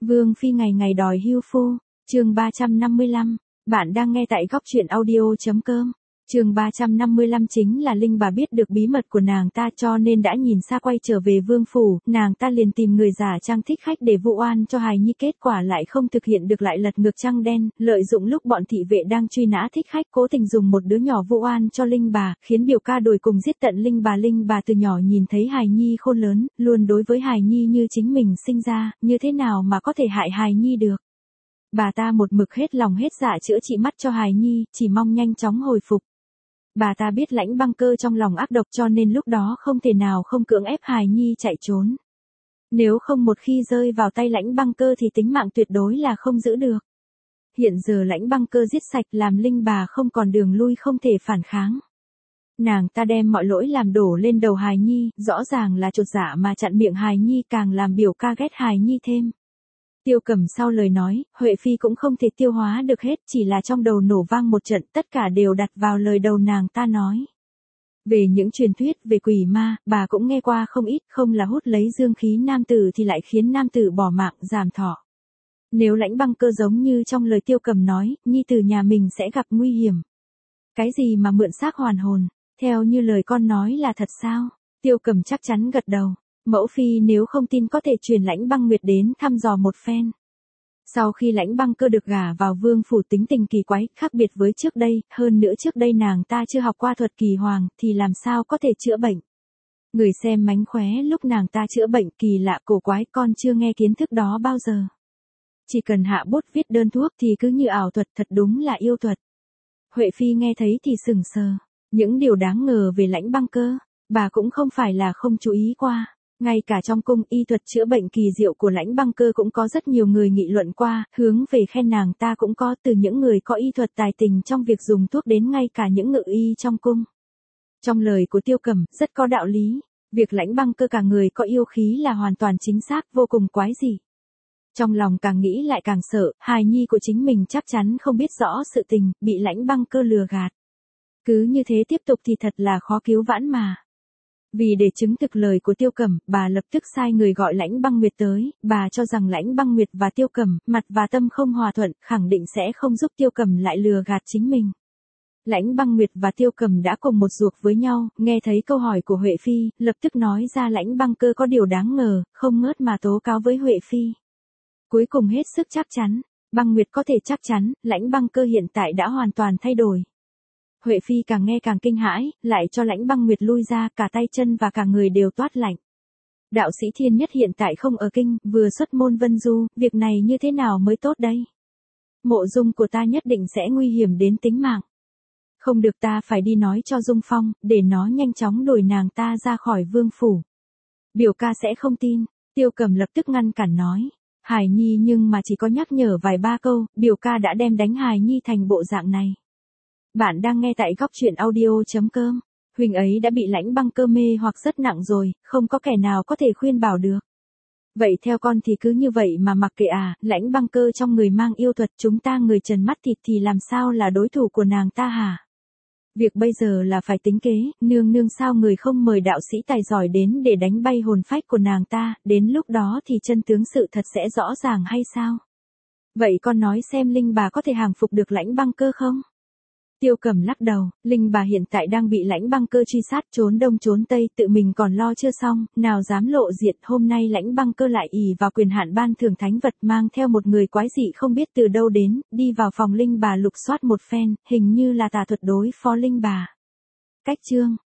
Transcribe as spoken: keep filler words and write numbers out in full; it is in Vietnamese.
Vương Phi ngày ngày đòi hưu phu, chương ba trăm năm mươi lăm, bạn đang nghe tại góc truyện audio.com. Chương ba trăm năm mươi lăm chính là Linh bà biết được bí mật của nàng ta cho nên đã nhìn xa quay trở về vương phủ, nàng ta liền tìm người giả trang thích khách để vụ oan cho hài nhi, kết quả lại không thực hiện được, lại lật ngược trăng đen, lợi dụng lúc bọn thị vệ đang truy nã thích khách cố tình dùng một đứa nhỏ vụ oan cho Linh bà, khiến biểu ca đồi cùng giết tận Linh bà. Linh bà từ nhỏ nhìn thấy hài nhi khôn lớn, luôn đối với hài nhi như chính mình sinh ra, như thế nào mà có thể hại hài nhi được. Bà ta một mực hết lòng hết dạ chữa trị mắt cho hài nhi, chỉ mong nhanh chóng hồi phục. Bà ta biết Lãnh Băng Cơ trong lòng ác độc cho nên lúc đó không thể nào không cưỡng ép hài nhi chạy trốn. Nếu không một khi rơi vào tay Lãnh Băng Cơ thì tính mạng tuyệt đối là không giữ được. Hiện giờ Lãnh Băng Cơ giết sạch làm Linh bà không còn đường lui, không thể phản kháng. Nàng ta đem mọi lỗi làm đổ lên đầu hài nhi, rõ ràng là chột dạ mà chặn miệng hài nhi, càng làm biểu ca ghét hài nhi thêm. Tiêu Cẩm sau lời nói, Huệ Phi cũng không thể tiêu hóa được hết, chỉ là trong đầu nổ vang một trận, tất cả đều đặt vào lời đầu nàng ta nói. Về những truyền thuyết về quỷ ma, bà cũng nghe qua không ít, không là hút lấy dương khí nam tử thì lại khiến nam tử bỏ mạng, giảm thọ. Nếu Lãnh Băng Cơ giống như trong lời Tiêu Cẩm nói, nhi tử nhà mình sẽ gặp nguy hiểm. Cái gì mà mượn xác hoàn hồn, theo như lời con nói là thật sao? Tiêu Cẩm chắc chắn gật đầu. Mẫu phi nếu không tin có thể truyền Lãnh Băng Nguyệt đến thăm dò một phen. Sau khi Lãnh Băng Cơ được gả vào vương phủ, tính tình kỳ quái, khác biệt với trước đây, hơn nữa trước đây nàng ta chưa học qua thuật kỳ hoàng, thì làm sao có thể chữa bệnh. Người xem mánh khóe lúc nàng ta chữa bệnh, kỳ lạ cổ quái, con chưa nghe kiến thức đó bao giờ. Chỉ cần hạ bút viết đơn thuốc thì cứ như ảo thuật, thật đúng là yêu thuật. Huệ Phi nghe thấy thì sững sờ, những điều đáng ngờ về Lãnh Băng Cơ, bà cũng không phải là không chú ý qua. Ngay cả trong cung, y thuật chữa bệnh kỳ diệu của Lãnh Băng Cơ cũng có rất nhiều người nghị luận qua, hướng về khen nàng ta cũng có, từ những người có y thuật tài tình trong việc dùng thuốc đến ngay cả những ngự y trong cung. Trong lời của Tiêu Cẩm, rất có đạo lý, việc Lãnh Băng Cơ cả người có yêu khí là hoàn toàn chính xác, vô cùng quái dị. Trong lòng càng nghĩ lại càng sợ, hài nhi của chính mình chắc chắn không biết rõ sự tình, bị Lãnh Băng Cơ lừa gạt. Cứ như thế tiếp tục thì thật là khó cứu vãn mà. Vì để chứng thực lời của Tiêu Cẩm, bà lập tức sai người gọi Lãnh Băng Nguyệt tới, bà cho rằng Lãnh Băng Nguyệt và Tiêu Cẩm, mặt và tâm không hòa thuận, khẳng định sẽ không giúp Tiêu Cẩm lại lừa gạt chính mình. Lãnh Băng Nguyệt và Tiêu Cẩm đã cùng một ruột với nhau, nghe thấy câu hỏi của Huệ Phi, lập tức nói ra Lãnh Băng Cơ có điều đáng ngờ, không ngớt mà tố cáo với Huệ Phi. Cuối cùng hết sức chắc chắn, Băng Nguyệt có thể chắc chắn, Lãnh Băng Cơ hiện tại đã hoàn toàn thay đổi. Huệ Phi càng nghe càng kinh hãi, lại cho Lãnh Băng Nguyệt lui ra, cả tay chân và cả người đều toát lạnh. Đạo sĩ Thiên Nhất hiện tại không ở kinh, vừa xuất môn vân du, việc này như thế nào mới tốt đây? Mộ Dung của ta nhất định sẽ nguy hiểm đến tính mạng. Không được, ta phải đi nói cho Dung Phong, để nó nhanh chóng đuổi nàng ta ra khỏi vương phủ. Biểu ca sẽ không tin, Tiêu Cẩm lập tức ngăn cản nói. Hài nhi nhưng mà chỉ có nhắc nhở vài ba câu, biểu ca đã đem đánh hài nhi thành bộ dạng này. Bạn đang nghe tại góc truyện audio.com. Huynh ấy đã bị Lãnh Băng Cơ mê hoặc rất nặng rồi, không có kẻ nào có thể khuyên bảo được. Vậy theo con thì cứ như vậy mà mặc kệ à, Lãnh Băng Cơ trong người mang yêu thuật, chúng ta người trần mắt thịt thì làm sao là đối thủ của nàng ta hả? Việc bây giờ là phải tính kế, nương nương sao người không mời đạo sĩ tài giỏi đến để đánh bay hồn phách của nàng ta, đến lúc đó thì chân tướng sự thật sẽ rõ ràng hay sao? Vậy con nói xem Linh bà có thể hàng phục được Lãnh Băng Cơ không? Tiêu Cẩm lắc đầu, Linh bà hiện tại đang bị Lãnh Băng Cơ truy sát, trốn đông trốn tây, tự mình còn lo chưa xong, nào dám lộ diện. Hôm nay Lãnh Băng Cơ lại ỷ vào quyền hạn ban thưởng thánh vật, mang theo một người quái dị không biết từ đâu đến, đi vào phòng Linh bà lục soát một phen, hình như là tà thuật đối phó Linh bà. Cách chương